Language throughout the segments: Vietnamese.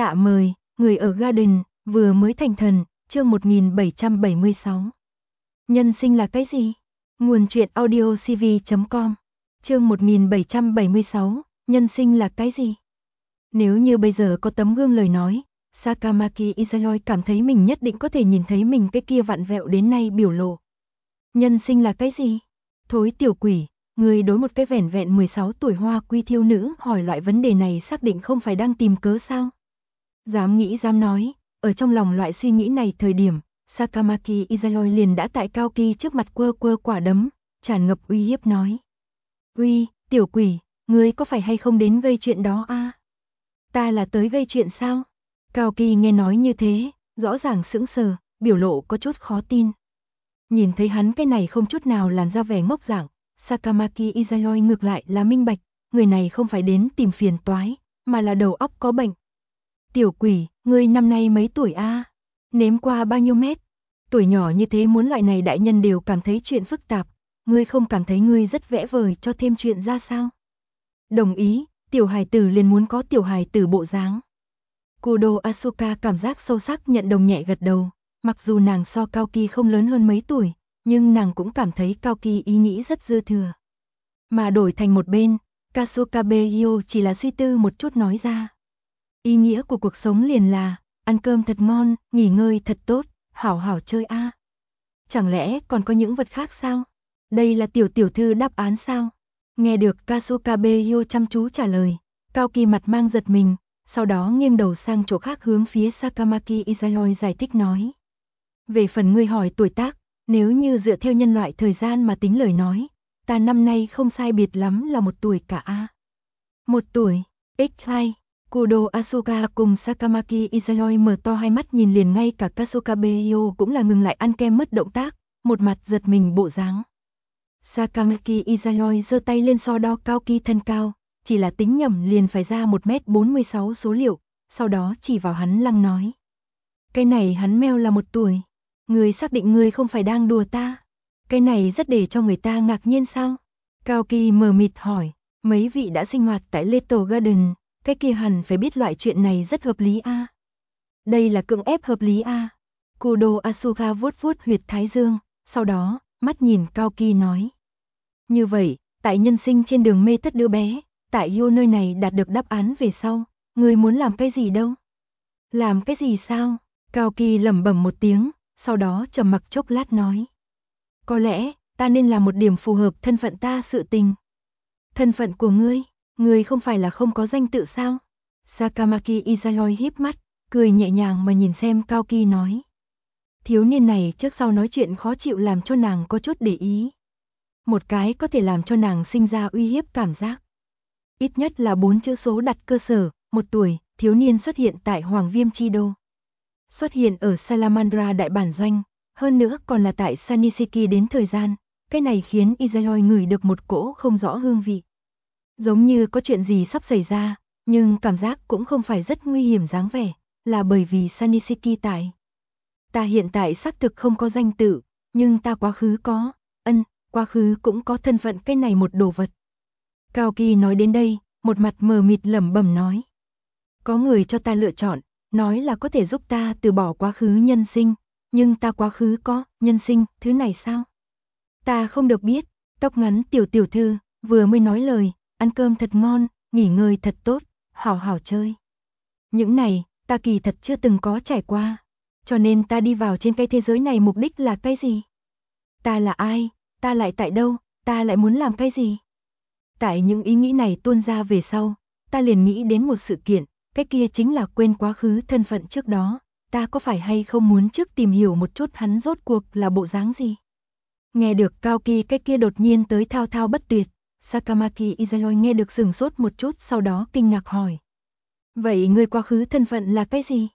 Tạ mời, người ở Garden, vừa mới thành thần, chương 1776. Nhân sinh là cái gì? Nguồn truyện audiocv.com. Chương 1776, nhân sinh là cái gì? Nếu như bây giờ có tấm gương lời nói, Sakamaki Izayoi cảm thấy mình nhất định có thể nhìn thấy mình cái kia vặn vẹo đến nay biểu lộ. Nhân sinh là cái gì? Thối tiểu quỷ, người đối một cái vẻn vẹn 16 tuổi hoa quy thiêu nữ hỏi loại vấn đề này xác định không phải đang tìm cớ sao? Dám nghĩ dám nói, ở trong lòng loại suy nghĩ này thời điểm, Sakamaki Izayoi liền đã tại Cao Kỳ trước mặt quơ quơ quả đấm, tràn ngập uy hiếp nói. Uy, tiểu quỷ, ngươi có phải hay không đến gây chuyện đó a? Ta là tới gây chuyện sao? Cao Kỳ nghe nói như thế, rõ ràng sững sờ, biểu lộ có chút khó tin. Nhìn thấy hắn cái này không chút nào làm ra vẻ ngốc dạng, Sakamaki Izayoi ngược lại là minh bạch, người này không phải đến tìm phiền toái, mà là đầu óc có bệnh. Tiểu quỷ, ngươi năm nay mấy tuổi a? Nếm qua bao nhiêu mét? Tuổi nhỏ như thế muốn loại này đại nhân đều cảm thấy chuyện phức tạp, ngươi không cảm thấy ngươi rất vẽ vời cho thêm chuyện ra sao? Đồng ý, tiểu hài tử liền muốn có tiểu hài tử bộ dáng. Kudo Asuka cảm giác sâu sắc nhận đồng nhẹ gật đầu, mặc dù nàng so Cao Kỳ không lớn hơn mấy tuổi, nhưng nàng cũng cảm thấy Cao Kỳ ý nghĩ rất dư thừa. Mà đổi thành một bên, Kasukabe Hyo chỉ là suy tư một chút nói ra. Ý nghĩa của cuộc sống liền là, ăn cơm thật ngon, nghỉ ngơi thật tốt, hảo hảo chơi a. Chẳng lẽ còn có những vật khác sao? Đây là tiểu thư đáp án sao? Nghe được Kasukabe Hyo chăm chú trả lời, Cao Kỳ mặt mang giật mình, sau đó nghiêng đầu sang chỗ khác hướng phía Sakamaki Izayoi giải thích nói. Về phần ngươi hỏi tuổi tác, nếu như dựa theo nhân loại thời gian mà tính lời nói, ta năm nay không sai biệt lắm là 1 tuổi cả a. 1 tuổi, x2. Kudo Asuka cùng Sakamaki Izayoi mở to hai mắt nhìn liền ngay cả Kasukabe Hyo cũng là ngừng lại ăn kem mất động tác, một mặt giật mình bộ dáng. Sakamaki Izayoi giơ tay lên so đo Cao Kỳ thân cao, chỉ là tính nhầm liền phải ra 1m46 số liệu, sau đó chỉ vào hắn lăng nói. Cái này hắn meo là 1 tuổi, ngươi xác định ngươi không phải đang đùa ta? Cái này rất để cho người ta ngạc nhiên sao? Cao Kỳ mờ mịt hỏi, mấy vị đã sinh hoạt tại Little Garden, cái kia hẳn phải biết loại chuyện này rất hợp lý a. Đây là cưỡng ép hợp lý a. Kudo Asuka vuốt vuốt huyệt thái dương, sau đó, mắt nhìn Cao Kỳ nói. Như vậy, tại nhân sinh trên đường mê tất đứa bé, tại Hyo nơi này đạt được đáp án về sau, ngươi muốn làm cái gì đâu? Làm cái gì sao? Cao Kỳ lẩm bẩm một tiếng, sau đó trầm mặc chốc lát nói. Có lẽ, ta nên làm một điểm phù hợp thân phận ta sự tình. Thân phận của ngươi không phải là không có danh tự sao? Sakamaki Izayoi híp mắt, cười nhẹ nhàng mà nhìn xem Cao Kỳ nói. Thiếu niên này trước sau nói chuyện khó chịu làm cho nàng có chút để ý. Một cái có thể làm cho nàng sinh ra uy hiếp cảm giác. Ít nhất là 4 chữ số đặt cơ sở, 1 tuổi, thiếu niên xuất hiện tại Hoàng Viêm Chi Đô. Xuất hiện ở Salamandra đại bản doanh, hơn nữa còn là tại Saniseki đến thời gian, cái này khiến Izayoi ngửi được một cỗ không rõ hương vị. Giống như có chuyện gì sắp xảy ra, nhưng cảm giác cũng không phải rất nguy hiểm dáng vẻ, là bởi vì Saniseki tại. Ta hiện tại xác thực không có danh tự, nhưng ta quá khứ có, quá khứ cũng có thân phận cái này một đồ vật. Cao Kỳ nói đến đây, một mặt mờ mịt lẩm bẩm nói. Có người cho ta lựa chọn, nói là có thể giúp ta từ bỏ quá khứ nhân sinh, nhưng ta quá khứ có, nhân sinh, thứ này sao? Ta không được biết, tóc ngắn tiểu thư, vừa mới nói lời, ăn cơm thật ngon, nghỉ ngơi thật tốt, hảo hảo chơi. Những này, ta kỳ thật chưa từng có trải qua, cho nên ta đi vào trên cái thế giới này mục đích là cái gì? Ta là ai? Ta lại tại đâu? Ta lại muốn làm cái gì? Tại những ý nghĩ này tuôn ra về sau, ta liền nghĩ đến một sự kiện, cái kia chính là quên quá khứ thân phận trước đó, ta có phải hay không muốn trước tìm hiểu một chút hắn rốt cuộc là bộ dáng gì? Nghe được Cao Kỳ cái kia đột nhiên tới thao thao bất tuyệt, Sakamaki Izayoi nghe được sửng sốt một chút sau đó kinh ngạc hỏi. Vậy ngươi quá khứ thân phận là cái gì?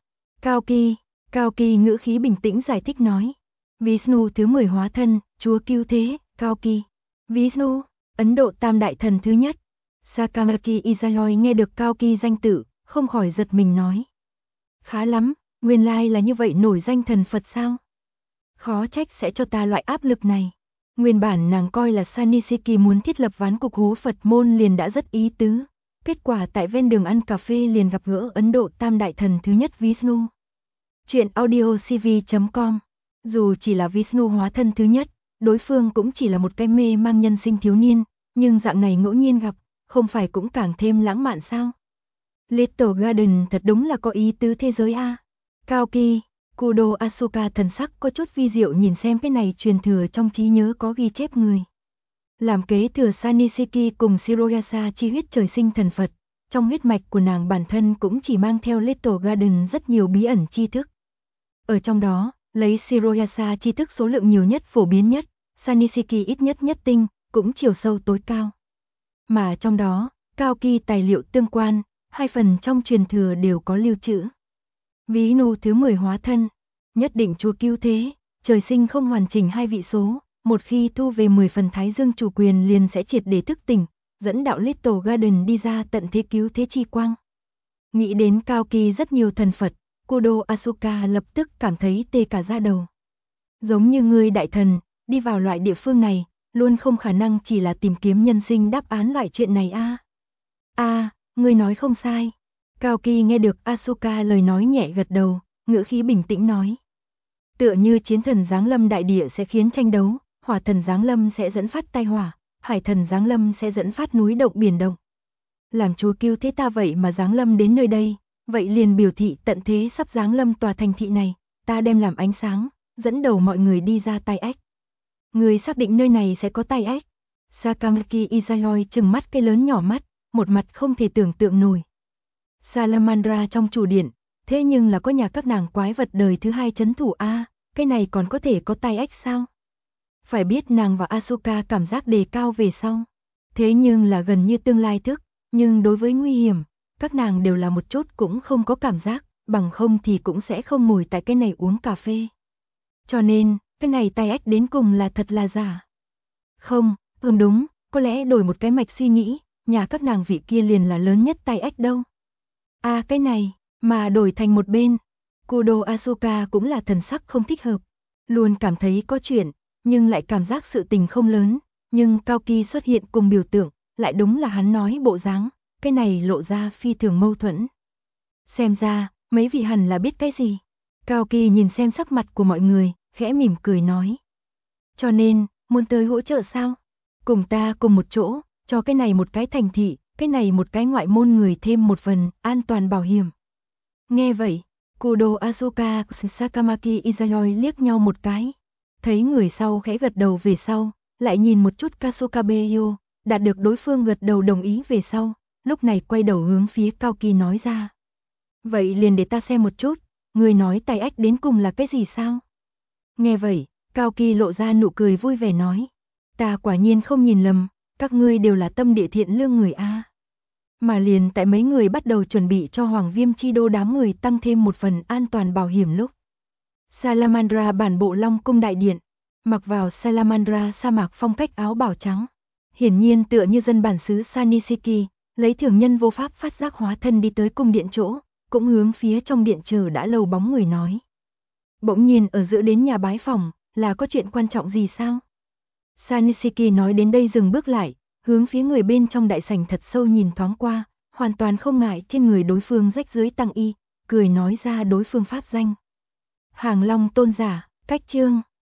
Cao Kỳ ngữ khí bình tĩnh giải thích nói. Vishnu thứ 10 hóa thân, chúa cứu thế, Cao Kỳ. Vishnu, Ấn Độ tam đại thần thứ nhất. Sakamaki Izayoi nghe được Cao Kỳ danh tự, không khỏi giật mình nói. Khá lắm, nguyên lai là như vậy nổi danh thần Phật sao? Khó trách sẽ cho ta loại áp lực này. Nguyên bản nàng coi là Saniseki muốn thiết lập ván cục hố Phật môn liền đã rất ý tứ. Kết quả tại ven đường ăn cà phê liền gặp gỡ Ấn Độ Tam Đại Thần thứ nhất Vishnu. Chuyện audio cv.com. Dù chỉ là Vishnu hóa thân thứ nhất, đối phương cũng chỉ là một cái mê mang nhân sinh thiếu niên, nhưng dạng này ngẫu nhiên gặp, không phải cũng càng thêm lãng mạn sao? Little Garden thật đúng là có ý tứ thế giới a. Cao Kỳ, Kudo Asuka thần sắc có chút vi diệu nhìn xem cái này truyền thừa trong trí nhớ có ghi chép người. Làm kế thừa Sanisiki cùng Shiroyasa chi huyết trời sinh thần Phật, trong huyết mạch của nàng bản thân cũng chỉ mang theo Little Garden rất nhiều bí ẩn tri thức. Ở trong đó, lấy Shiroyasa tri thức số lượng nhiều nhất phổ biến nhất, Sanisiki ít nhất nhất tinh, cũng chiều sâu tối cao. Mà trong đó, Cao Kỳ tài liệu tương quan, 2 phần trong truyền thừa đều có lưu trữ. Vishnu thứ 10 hóa thân, nhất định chúa cứu thế, trời sinh không hoàn chỉnh 2 vị số, một khi thu về 10 phần thái dương chủ quyền liền sẽ triệt để thức tỉnh, dẫn đạo Little Garden đi ra tận thế cứu thế chi quang. Nghĩ đến Cao Kỳ rất nhiều thần Phật, Kudo Asuka lập tức cảm thấy tê cả da đầu. Giống như người đại thần, đi vào loại địa phương này, luôn không khả năng chỉ là tìm kiếm nhân sinh đáp án loại chuyện này a. Ngươi nói không sai. Cao Kỳ nghe được Asuka lời nói nhẹ gật đầu, ngữ khí bình tĩnh nói. Tựa như chiến thần giáng lâm đại địa sẽ khiến tranh đấu, hỏa thần giáng lâm sẽ dẫn phát tai hỏa, hải thần giáng lâm sẽ dẫn phát núi động biển động. Làm chúa cứu thế ta vậy mà giáng lâm đến nơi đây, vậy liền biểu thị tận thế sắp giáng lâm tòa thành thị này, ta đem làm ánh sáng, dẫn đầu mọi người đi ra tai ách. Người xác định nơi này sẽ có tai ách. Sakamaki Izayoi trừng mắt cái lớn nhỏ mắt, một mặt không thể tưởng tượng nổi. Salamandra trong chủ điện, thế nhưng là có nhà các nàng quái vật đời thứ 2 trấn thủ a, cái này còn có thể có tai ách sao? Phải biết nàng và Asuka cảm giác đề cao về sau. Thế nhưng là gần như tương lai thức, nhưng đối với nguy hiểm, các nàng đều là một chút cũng không có cảm giác, bằng không thì cũng sẽ không ngồi tại cái này uống cà phê. Cho nên, cái này tai ách đến cùng là thật là giả. Không, đúng, có lẽ đổi một cái mạch suy nghĩ, nhà các nàng vị kia liền là lớn nhất tai ách đâu. Cái này, mà đổi thành một bên, Kudo Asuka cũng là thần sắc không thích hợp, luôn cảm thấy có chuyện, nhưng lại cảm giác sự tình không lớn, nhưng Cao Kỳ xuất hiện cùng biểu tượng, lại đúng là hắn nói bộ dáng, cái này lộ ra phi thường mâu thuẫn. Xem ra, mấy vị hẳn là biết cái gì. Cao Kỳ nhìn xem sắc mặt của mọi người, khẽ mỉm cười nói. Cho nên, muốn tới hỗ trợ sao? Cùng ta cùng một chỗ, cho cái này một cái thành thị, cái này một cái ngoại môn người thêm một phần an toàn bảo hiểm. Nghe vậy, Kudo Asuka và Sakamaki Izayoi liếc nhau một cái. Thấy người sau khẽ gật đầu về sau, lại nhìn một chút Kasukabeyo, đạt được đối phương gật đầu đồng ý về sau, lúc này quay đầu hướng phía Cao Kỳ nói ra. Vậy liền để ta xem một chút, người nói tai ách đến cùng là cái gì sao? Nghe vậy, Cao Kỳ lộ ra nụ cười vui vẻ nói. Ta quả nhiên không nhìn lầm, các ngươi đều là tâm địa thiện lương người a. Mà liền tại mấy người bắt đầu chuẩn bị cho Hoàng Viêm chi đô đám người tăng thêm một phần an toàn bảo hiểm lúc. Salamandra bản bộ Long cung đại điện, mặc vào Salamandra sa mạc phong cách áo bào trắng. Hiển nhiên tựa như dân bản xứ Sanisiki, lấy thường nhân vô pháp phát giác hóa thân đi tới cung điện chỗ, cũng hướng phía trong điện chờ đã lâu bóng người nói. Bỗng nhiên ở giữa đến nhà bái phòng, là có chuyện quan trọng gì sao? Sanisiki nói đến đây dừng bước lại, hướng phía người bên trong đại sảnh thật sâu nhìn thoáng qua, hoàn toàn không ngại trên người đối phương rách dưới tăng y, cười nói ra đối phương pháp danh. Hàng Long tôn giả, cách chương.